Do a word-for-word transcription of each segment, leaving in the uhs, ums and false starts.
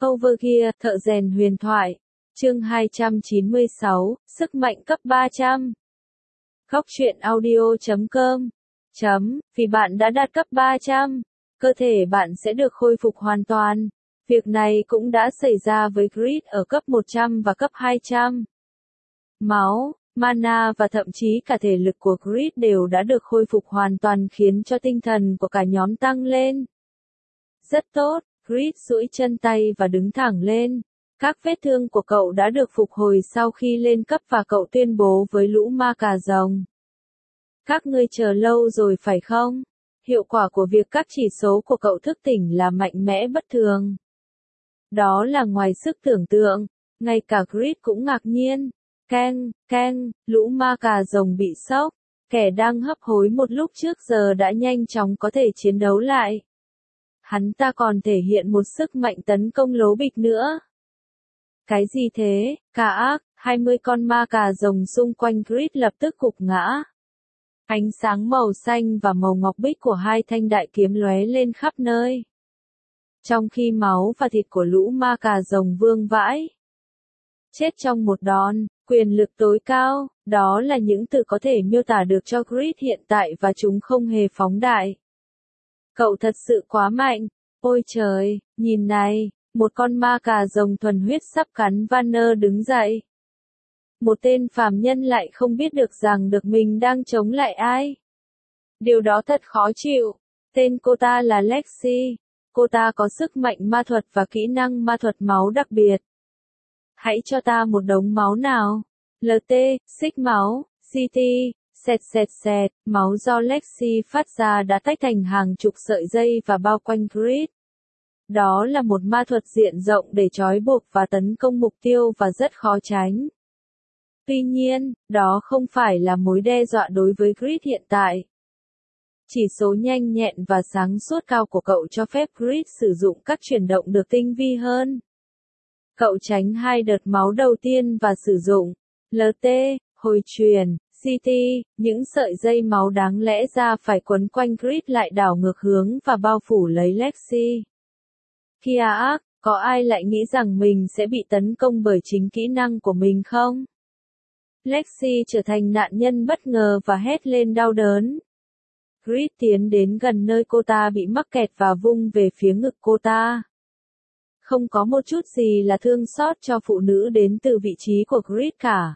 Overgear, thợ rèn huyền thoại. Chương hai trăm chín mươi sáu, sức mạnh cấp ba trăm. Góc truyện audio chấm com. Chấm, vì bạn đã đạt cấp ba trăm, cơ thể bạn sẽ được khôi phục hoàn toàn. Việc này cũng đã xảy ra với Grid ở cấp một trăm và cấp hai trăm. Máu, mana và thậm chí cả thể lực của Grid đều đã được khôi phục hoàn toàn khiến cho tinh thần của cả nhóm tăng lên. Rất tốt, Grid duỗi chân tay và đứng thẳng lên. Các vết thương của cậu đã được phục hồi sau khi lên cấp và cậu tuyên bố với lũ ma cà rồng. Các ngươi chờ lâu rồi phải không? Hiệu quả của việc các chỉ số của cậu thức tỉnh là mạnh mẽ bất thường. Đó là ngoài sức tưởng tượng, ngay cả Grid cũng ngạc nhiên. Keng, keng, lũ ma cà rồng bị sốc, kẻ đang hấp hối một lúc trước giờ đã nhanh chóng có thể chiến đấu lại. Hắn ta còn thể hiện một sức mạnh tấn công lố bịch nữa. Cái gì thế? Cả ác, hai mươi con ma cà rồng xung quanh Grid lập tức gục ngã. Ánh sáng màu xanh và màu ngọc bích của hai thanh đại kiếm lóe lên khắp nơi. Trong khi máu và thịt của lũ ma cà rồng vương vãi. Chết trong một đòn, quyền lực tối cao, đó là những từ có thể miêu tả được cho Grid hiện tại và chúng không hề phóng đại. Cậu thật sự quá mạnh, ôi trời, nhìn này, một con ma cà rồng thuần huyết sắp cắn Vanner đứng dậy. Một tên phàm nhân lại không biết được rằng được mình đang chống lại ai. Điều đó thật khó chịu. Tên cô ta là Lexi. Cô ta có sức mạnh ma thuật và kỹ năng ma thuật máu đặc biệt. Hãy cho ta một đống máu nào. lờ tê, xích máu, xê tê, sẹt sẹt sẹt, máu do Lexi phát ra đã tách thành hàng chục sợi dây và bao quanh Grid. Đó là một ma thuật diện rộng để trói buộc và tấn công mục tiêu và rất khó tránh. Tuy nhiên, đó không phải là mối đe dọa đối với Grid hiện tại. Chỉ số nhanh nhẹn và sáng suốt cao của cậu cho phép Grid sử dụng các chuyển động được tinh vi hơn. Cậu tránh hai đợt máu đầu tiên và sử dụng lờ tê, hồi truyền, xê tê, những sợi dây máu đáng lẽ ra phải quấn quanh Grid lại đảo ngược hướng và bao phủ lấy Lexi. Kia ác, có ai lại nghĩ rằng mình sẽ bị tấn công bởi chính kỹ năng của mình không? Lexi trở thành nạn nhân bất ngờ và hét lên đau đớn. Grid tiến đến gần nơi cô ta bị mắc kẹt và vung về phía ngực cô ta. Không có một chút gì là thương xót cho phụ nữ đến từ vị trí của Grid cả.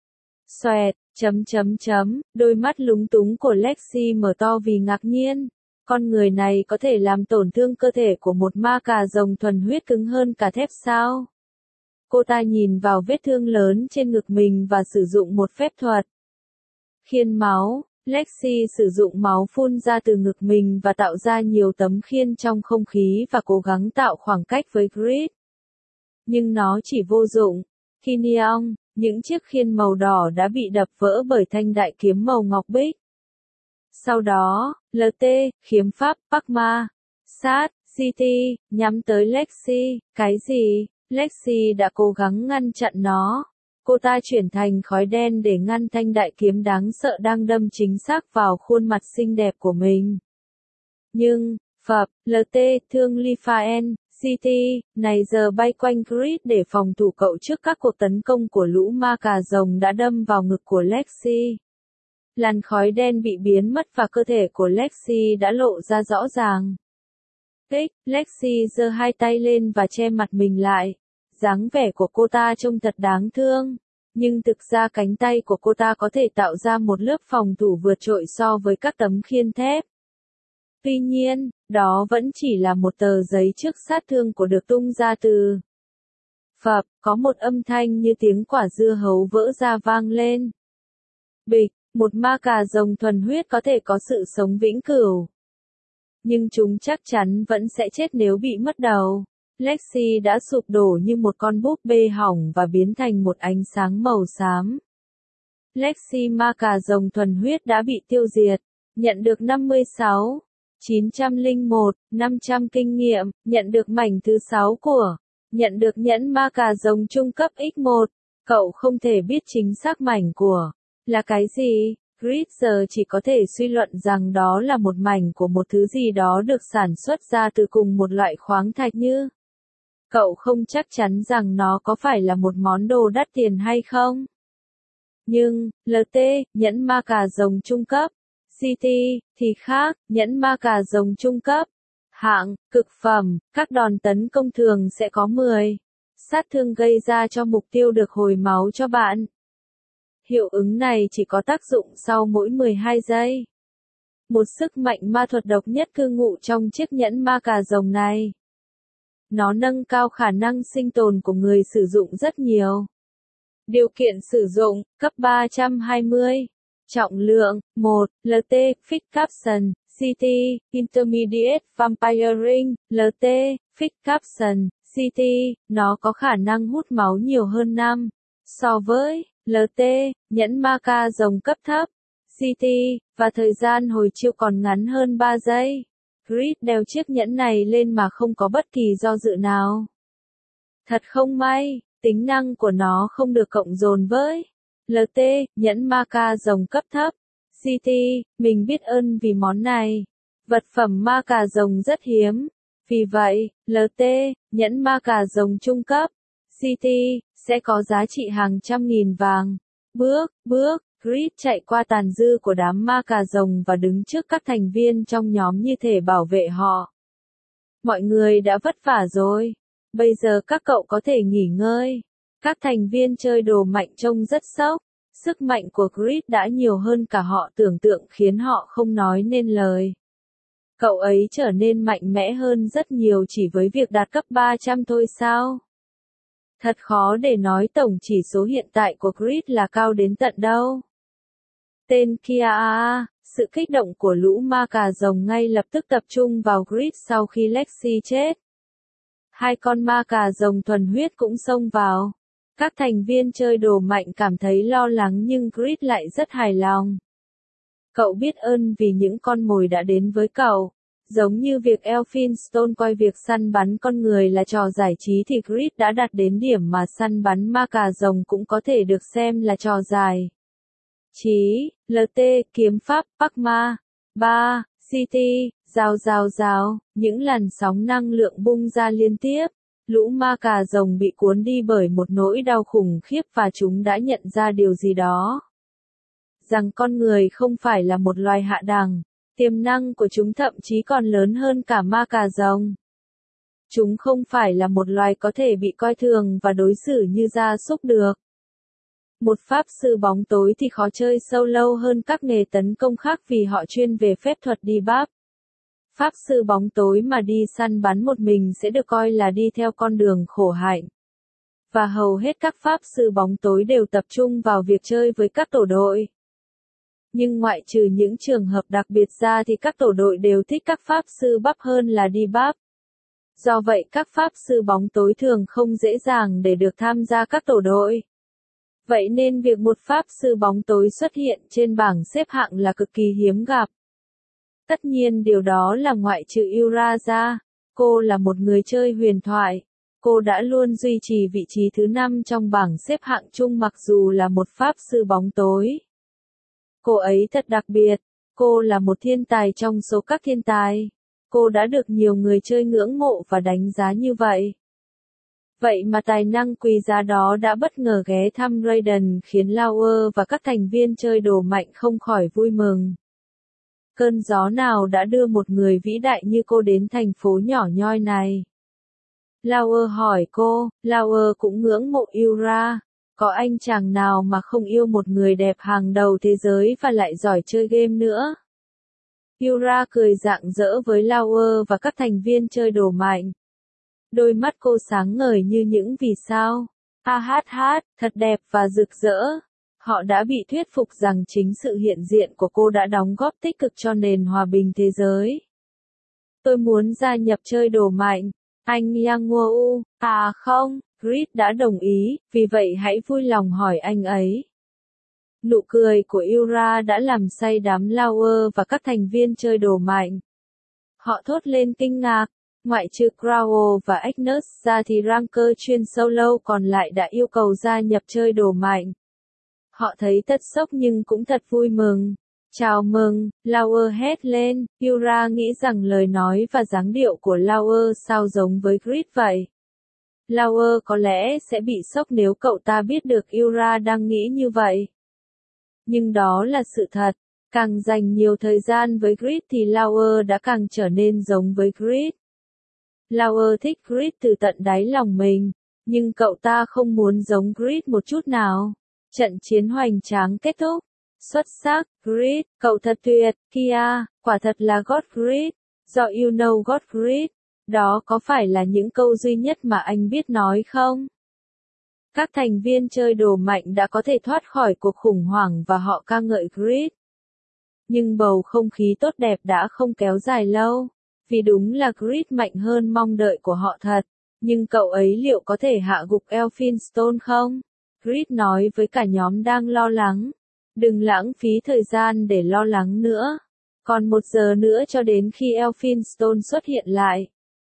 Xoẹt, chấm chấm chấm, đôi mắt lúng túng của Lexi mở to vì ngạc nhiên. Con người này có thể làm tổn thương cơ thể của một ma cà rồng thuần huyết cứng hơn cả thép sao? Cô ta nhìn vào vết thương lớn trên ngực mình và sử dụng một phép thuật. Khiên máu, Lexi sử dụng máu phun ra từ ngực mình và tạo ra nhiều tấm khiên trong không khí và cố gắng tạo khoảng cách với Grid. Nhưng nó chỉ vô dụng. Khi Neon, những chiếc khiên màu đỏ đã bị đập vỡ bởi thanh đại kiếm màu ngọc bích. Sau đó, lờ tê, khiếm pháp, Pakma, sát, xê tê, nhắm tới Lexi. Cái gì? Lexi đã cố gắng ngăn chặn nó. Cô ta chuyển thành khói đen để ngăn thanh đại kiếm đáng sợ đang đâm chính xác vào khuôn mặt xinh đẹp của mình. Nhưng, phập, lờ tê, thương Lifaen, xê tê, này giờ bay quanh Grid để phòng thủ cậu trước các cuộc tấn công của lũ ma cà rồng đã đâm vào ngực của Lexi. Làn khói đen bị biến mất và cơ thể của Lexi đã lộ ra rõ ràng. Tích, Lexi giơ hai tay lên và che mặt mình lại. Dáng vẻ của cô ta trông thật đáng thương. Nhưng thực ra cánh tay của cô ta có thể tạo ra một lớp phòng thủ vượt trội so với các tấm khiên thép. Tuy nhiên, đó vẫn chỉ là một tờ giấy trước sát thương của được tung ra từ. Phập, có một âm thanh như tiếng quả dưa hấu vỡ ra vang lên. Bịch, một ma cà rồng thuần huyết có thể có sự sống vĩnh cửu. Nhưng chúng chắc chắn vẫn sẽ chết nếu bị mất đầu. Lexi đã sụp đổ như một con búp bê hỏng và biến thành một ánh sáng màu xám. Lexi ma cà rồng thuần huyết đã bị tiêu diệt. Nhận được năm mươi sáu, chín trăm lẻ một, năm trăm kinh nghiệm. Nhận được mảnh thứ sáu của. Nhận được nhẫn ma cà rồng trung cấp ích một. Cậu không thể biết chính xác mảnh của là cái gì. Grid giờ chỉ có thể suy luận rằng đó là một mảnh của một thứ gì đó được sản xuất ra từ cùng một loại khoáng thạch như Cậu không chắc chắn rằng nó có phải là một món đồ đắt tiền hay không. Nhưng, lờ tê, nhẫn ma cà rồng trung cấp. xê tê, thì khác, nhẫn ma cà rồng trung cấp. Hạng, cực phẩm, các đòn tấn công thường sẽ có mười. Sát thương gây ra cho mục tiêu được hồi máu cho bạn. Hiệu ứng này chỉ có tác dụng sau mỗi mười hai giây. Một sức mạnh ma thuật độc nhất cư ngụ trong chiếc nhẫn ma cà rồng này. Nó nâng cao khả năng sinh tồn của người sử dụng rất nhiều. Điều kiện sử dụng, cấp ba trăm hai mươi. Trọng lượng, một, lờ tê, Fix Caption, xê tê, Intermediate Vampire Ring, lờ tê, Fix Caption, xê tê, nó có khả năng hút máu nhiều hơn năm. So với, lờ tê, nhẫn ma ca rồng cấp thấp, xê tê, và thời gian hồi chiêu còn ngắn hơn ba giây. Grid đeo chiếc nhẫn này lên mà không có bất kỳ do dự nào. Thật không may, tính năng của nó không được cộng dồn với lờ tê, nhẫn ma ca rồng cấp thấp. xê tê, mình biết ơn vì món này. Vật phẩm ma cà rồng rất hiếm. Vì vậy, lờ tê, nhẫn ma cà rồng trung cấp. xê tê, sẽ có giá trị hàng trăm nghìn vàng. Bước, bước, Grid chạy qua tàn dư của đám ma cà rồng và đứng trước các thành viên trong nhóm như thể bảo vệ họ. Mọi người đã vất vả rồi. Bây giờ các cậu có thể nghỉ ngơi. Các thành viên chơi đồ mạnh trông rất sốc. Sức mạnh của Grid đã nhiều hơn cả họ tưởng tượng khiến họ không nói nên lời. Cậu ấy trở nên mạnh mẽ hơn rất nhiều chỉ với việc đạt cấp ba trăm thôi sao? Thật khó để nói tổng chỉ số hiện tại của Grid là cao đến tận đâu. Tên kia à, sự kích động của lũ ma cà rồng ngay lập tức tập trung vào Grid sau khi Lexi chết. Hai con ma cà rồng thuần huyết cũng xông vào. Các thành viên chơi đồ mạnh cảm thấy lo lắng nhưng Grid lại rất hài lòng. Cậu biết ơn vì những con mồi đã đến với cậu. Giống như việc Elphinstone coi việc săn bắn con người là trò giải trí thì Grid đã đạt đến điểm mà săn bắn ma cà rồng cũng có thể được xem là trò dài. Chí, lờ tê, kiếm pháp, Bắc Ma. ba. xê tê, rào rào rào, những làn sóng năng lượng bung ra liên tiếp. Lũ ma cà rồng bị cuốn đi bởi một nỗi đau khủng khiếp và chúng đã nhận ra điều gì đó. Rằng con người không phải là một loài hạ đẳng. Tiềm năng của chúng thậm chí còn lớn hơn cả ma cà rồng. Chúng không phải là một loài có thể bị coi thường và đối xử như gia súc được. Một pháp sư bóng tối thì khó chơi solo hơn các nghề tấn công khác vì họ chuyên về phép thuật debuff. Pháp sư bóng tối mà đi săn bắn một mình sẽ được coi là đi theo con đường khổ hạnh. Và hầu hết các pháp sư bóng tối đều tập trung vào việc chơi với các tổ đội. Nhưng ngoại trừ những trường hợp đặc biệt ra thì các tổ đội đều thích các pháp sư buff hơn là debuff. Do vậy các pháp sư bóng tối thường không dễ dàng để được tham gia các tổ đội. Vậy nên việc một pháp sư bóng tối xuất hiện trên bảng xếp hạng là cực kỳ hiếm gặp. Tất nhiên điều đó là ngoại trừ Yura ra. Cô là một người chơi huyền thoại. Cô đã luôn duy trì vị trí thứ năm trong bảng xếp hạng chung mặc dù là một pháp sư bóng tối. Cô ấy thật đặc biệt. Cô là một thiên tài trong số các thiên tài. Cô đã được nhiều người chơi ngưỡng mộ và đánh giá như vậy. Vậy mà tài năng quý giá đó đã bất ngờ ghé thăm Raiden khiến Lauer và các thành viên chơi đồ mạnh không khỏi vui mừng. Cơn gió nào đã đưa một người vĩ đại như cô đến thành phố nhỏ nhoi này? Lauer hỏi cô, Lauer cũng ngưỡng mộ Yura. Có anh chàng nào mà không yêu một người đẹp hàng đầu thế giới và lại giỏi chơi game nữa? Yura cười rạng rỡ với Lauer và các thành viên chơi đồ mạnh. Đôi mắt cô sáng ngời như những vì sao. Ha hát hát, thật đẹp và rực rỡ. Họ đã bị thuyết phục rằng chính sự hiện diện của cô đã đóng góp tích cực cho nền hòa bình thế giới. Tôi muốn gia nhập chơi đồ mạnh. Anh Yang Woo, à không, Grid đã đồng ý, vì vậy hãy vui lòng hỏi anh ấy. Nụ cười của Yura đã làm say đám Lauer và các thành viên chơi đồ mạnh. Họ thốt lên kinh ngạc. Ngoại trừ Crowell và Agnes ra thì ranker chuyên solo còn lại đã yêu cầu gia nhập chơi đồ mạnh. Họ thấy thật sốc nhưng cũng thật vui mừng. Chào mừng, Lauer hét lên. Yura nghĩ rằng lời nói và dáng điệu của Lauer sao giống với Grid vậy. Lauer có lẽ sẽ bị sốc nếu cậu ta biết được Ira đang nghĩ như vậy. Nhưng đó là sự thật. Càng dành nhiều thời gian với Grit thì Lauer đã càng trở nên giống với Grit. Lauer thích Grit từ tận đáy lòng mình, nhưng cậu ta không muốn giống Grit một chút nào. Trận chiến hoành tráng kết thúc. Xuất sắc, Grit, cậu thật tuyệt, Kia, quả thật là God Grit, do you know God Grit. Đó có phải là những câu duy nhất mà anh biết nói không? Các thành viên chơi đồ mạnh đã có thể thoát khỏi cuộc khủng hoảng và họ ca ngợi Grit. Nhưng bầu không khí tốt đẹp đã không kéo dài lâu, vì đúng là Grit mạnh hơn mong đợi của họ thật. Nhưng cậu ấy liệu có thể hạ gục Elphinstone không? Grit nói với cả nhóm đang lo lắng. Đừng lãng phí thời gian để lo lắng nữa. Còn một giờ nữa cho đến khi Elphinstone xuất hiện lại.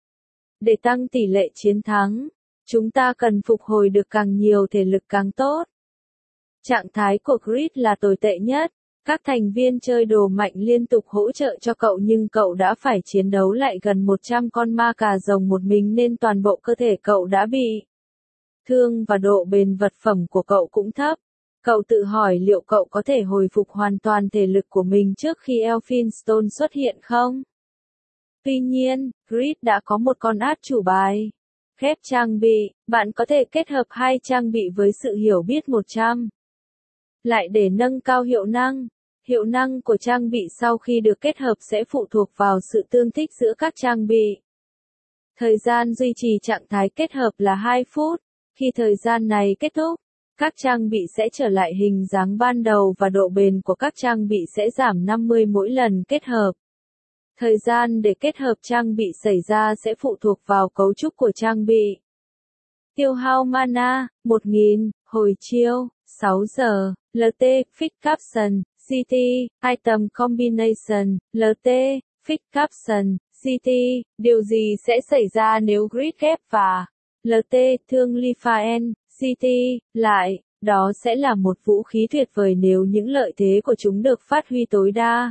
Để tăng tỷ lệ chiến thắng, chúng ta cần phục hồi được càng nhiều thể lực càng tốt. Trạng thái của Grit là tồi tệ nhất. Các thành viên chơi đồ mạnh liên tục hỗ trợ cho cậu nhưng cậu đã phải chiến đấu lại gần một trăm con ma cà rồng một mình nên toàn bộ cơ thể cậu đã bị thương và độ bền vật phẩm của cậu cũng thấp. Cậu tự hỏi liệu cậu có thể hồi phục hoàn toàn thể lực của mình trước khi Elphinstone xuất hiện không? Tuy nhiên, Grit đã có một con át chủ bài. Ghép trang bị, bạn có thể kết hợp hai trang bị với sự hiểu biết một trăm. Lại để nâng cao hiệu năng. Hiệu năng của trang bị sau khi được kết hợp sẽ phụ thuộc vào sự tương thích giữa các trang bị. Thời gian duy trì trạng thái kết hợp là hai phút. Khi thời gian này kết thúc, các trang bị sẽ trở lại hình dáng ban đầu và độ bền của các trang bị sẽ giảm năm mươi mỗi lần kết hợp. Thời gian để kết hợp trang bị xảy ra sẽ phụ thuộc vào cấu trúc của trang bị. Tiêu hao mana, một nghìn, hồi chiêu, sáu giờ, lờ tê, Fix Caption, giê tê, Item Combination, lờ tê, Fix Caption, giê tê, điều gì sẽ xảy ra nếu Grit ghép và lờ tê thương Lifaen, giê tê, lại, đó sẽ là một vũ khí tuyệt vời nếu những lợi thế của chúng được phát huy tối đa.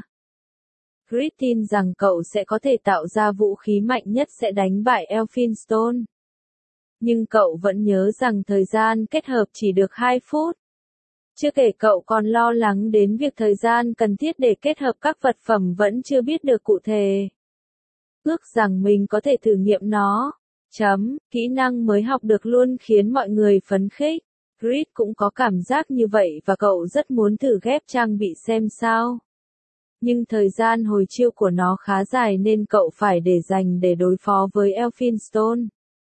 Grit tin rằng cậu sẽ có thể tạo ra vũ khí mạnh nhất sẽ đánh bại Elphinstone. Nhưng cậu vẫn nhớ rằng thời gian kết hợp chỉ được hai phút. Chưa kể cậu còn lo lắng đến việc thời gian cần thiết để kết hợp các vật phẩm vẫn chưa biết được cụ thể. Ước rằng mình có thể thử nghiệm nó. Chấm, kỹ năng mới học được luôn khiến mọi người phấn khích. Grit cũng có cảm giác như vậy và cậu rất muốn thử ghép trang bị xem sao. Nhưng thời gian hồi chiêu của nó khá dài nên cậu phải để dành để đối phó với Elphinstone.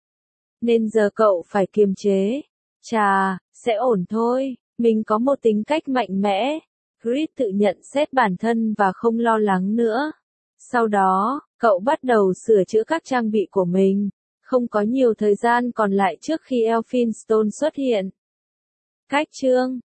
Nên giờ cậu phải kiềm chế. Chà, sẽ ổn thôi, mình có một tính cách mạnh mẽ. Grit tự nhận xét bản thân và không lo lắng nữa. Sau đó, cậu bắt đầu sửa chữa các trang bị của mình. Không có nhiều thời gian còn lại trước khi Elphinstone xuất hiện. Cách chương